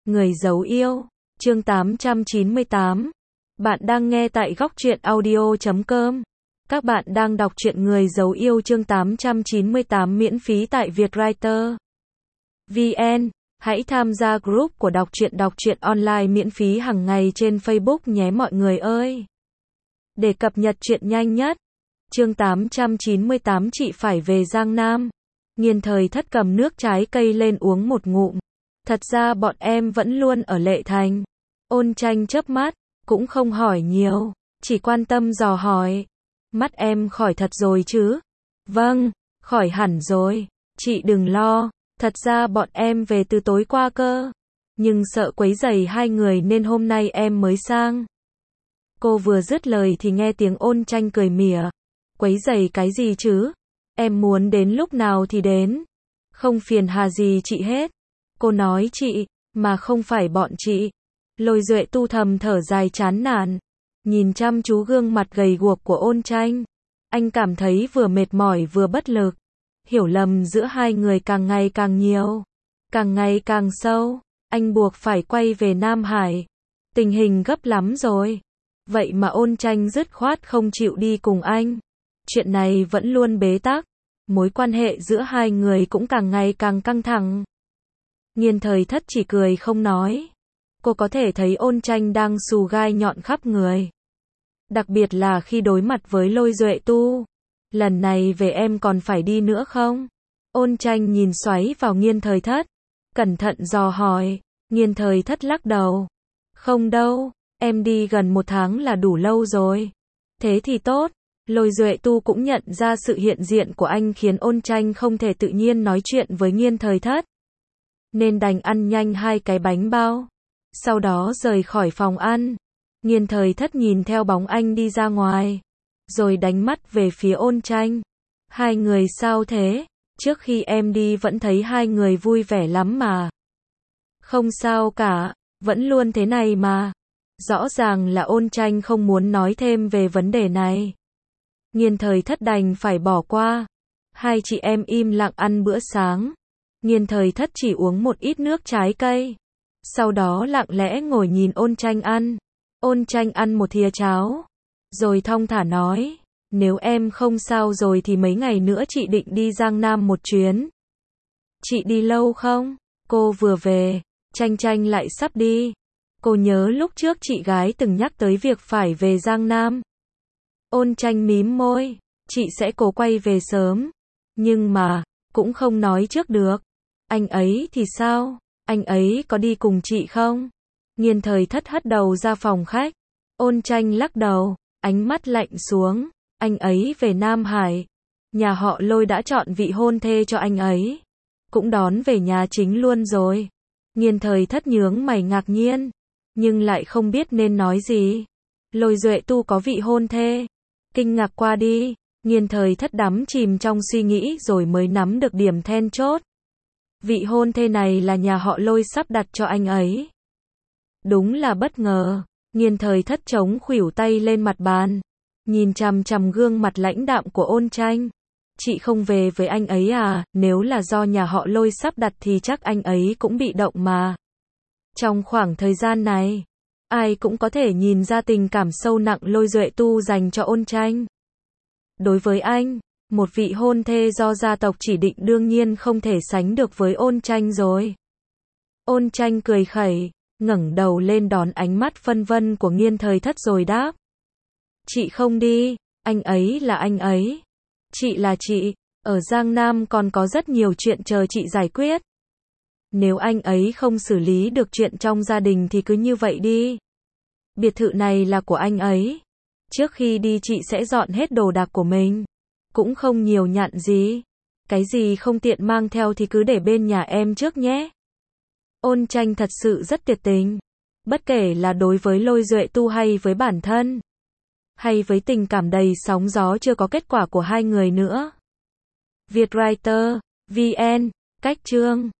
Người giấu yêu, chương 898. Bạn đang nghe tại Góc Truyện Audio.com. Các bạn đang đọc truyện Người giấu yêu chương 898 miễn phí tại Vietwriter VN. Hãy tham gia group của đọc truyện online miễn phí hàng ngày trên Facebook nhé mọi người ơi. Để cập nhật truyện nhanh nhất. Chương 898 chị phải về Giang Nam. Nghiên Thời Thất cầm nước trái cây lên uống một ngụm. Thật ra bọn em vẫn luôn ở Lệ Thành. Ôn Tranh chớp mắt, cũng không hỏi nhiều, chỉ quan tâm dò hỏi. Mắt em khỏi thật rồi chứ? Vâng, khỏi hẳn rồi, chị đừng lo, thật ra bọn em về từ tối qua cơ. Nhưng sợ quấy rầy hai người nên hôm nay em mới sang. Cô vừa dứt lời thì nghe tiếng Ôn Tranh cười mỉa. Quấy rầy cái gì chứ? Em muốn đến lúc nào thì đến. Không phiền hà gì chị hết. Cô nói chị, mà không phải bọn chị. Lôi Duệ Tu thầm thở dài chán nản. Nhìn chăm chú gương mặt gầy guộc của Ôn Tranh. Anh cảm thấy vừa mệt mỏi vừa bất lực. Hiểu lầm giữa hai người càng ngày càng nhiều. Càng ngày càng sâu. Anh buộc phải quay về Nam Hải. Tình hình gấp lắm rồi. Vậy mà Ôn Tranh dứt khoát không chịu đi cùng anh. Chuyện này vẫn luôn bế tắc. Mối quan hệ giữa hai người cũng càng ngày càng căng thẳng. Nghiên Thời Thất chỉ cười không nói. Cô có thể thấy Ôn Tranh đang xù gai nhọn khắp người. Đặc biệt là khi đối mặt với Lôi Duệ Tu. Lần này về em còn phải đi nữa không? Ôn Tranh nhìn xoáy vào Nghiên Thời Thất. Cẩn thận dò hỏi. Nghiên Thời Thất lắc đầu. Không đâu, em đi gần 1 tháng là đủ lâu rồi. Thế thì tốt. Lôi Duệ Tu cũng nhận ra sự hiện diện của anh khiến Ôn Tranh không thể tự nhiên nói chuyện với Nghiên Thời Thất. Nên đành ăn nhanh 2 cái bánh bao. Sau đó rời khỏi phòng ăn. Nghiên Thời Thất nhìn theo bóng anh đi ra ngoài. Rồi đánh mắt về phía Ôn Tranh. Hai người sao thế? Trước khi em đi vẫn thấy hai người vui vẻ lắm mà. Không sao cả, vẫn luôn thế này mà. Rõ ràng là Ôn Tranh không muốn nói thêm về vấn đề này. Nghiên Thời Thất đành phải bỏ qua. Hai chị em im lặng ăn bữa sáng. Nghiên Thời Thất chỉ uống một ít nước trái cây. Sau đó lặng lẽ ngồi nhìn Ôn Tranh ăn. Ôn Tranh ăn một thìa cháo. Rồi thong thả nói. Nếu em không sao rồi thì mấy ngày nữa chị định đi Giang Nam một chuyến. Chị đi lâu không? Cô vừa về. Tranh lại sắp đi. Cô nhớ lúc trước chị gái từng nhắc tới việc phải về Giang Nam. Ôn Tranh mím môi. Chị sẽ cố quay về sớm. Nhưng mà, cũng không nói trước được. Anh ấy thì sao? Anh ấy có đi cùng chị không? Nghiên Thời Thất hất đầu ra phòng khách. Ôn Tranh lắc đầu, ánh mắt lạnh xuống. Anh ấy về Nam Hải. Nhà họ Lôi đã chọn vị hôn thê cho anh ấy. Cũng đón về nhà chính luôn rồi. Nghiên Thời Thất nhướng mày ngạc nhiên. Nhưng lại không biết nên nói gì. Lôi Duệ Tu có vị hôn thê. Kinh ngạc qua đi. Nghiên Thời Thất đắm chìm trong suy nghĩ rồi mới nắm được điểm then chốt. Vị hôn thê này là nhà họ Lôi sắp đặt cho anh ấy. Đúng là bất ngờ. Nghiên Thời Thất chống khuỷu tay lên mặt bàn. Nhìn chằm chằm gương mặt lãnh đạm của Ôn Tranh. Chị không về với anh ấy à? Nếu là do nhà họ Lôi sắp đặt thì chắc anh ấy cũng bị động mà. Trong khoảng thời gian này, ai cũng có thể nhìn ra tình cảm sâu nặng Lôi Duệ Tu dành cho Ôn Tranh. Đối với anh, một vị hôn thê do gia tộc chỉ định đương nhiên không thể sánh được với Ôn Tranh rồi. Ôn Tranh cười khẩy, ngẩng đầu lên đón ánh mắt phân vân của Nghiên Thời Thất rồi đáp. Chị không đi, anh ấy là anh ấy. Chị là chị, ở Giang Nam còn có rất nhiều chuyện chờ chị giải quyết. Nếu anh ấy không xử lý được chuyện trong gia đình thì cứ như vậy đi. Biệt thự này là của anh ấy. Trước khi đi chị sẽ dọn hết đồ đạc của mình. Cũng không nhiều nhặn gì. Cái gì không tiện mang theo thì cứ để bên nhà em trước nhé. Ôn Tranh thật sự rất tuyệt tình. Bất kể là đối với Lôi Duệ Tu hay với bản thân. Hay với tình cảm đầy sóng gió chưa có kết quả của hai người nữa. Vietwriter VN, cách chương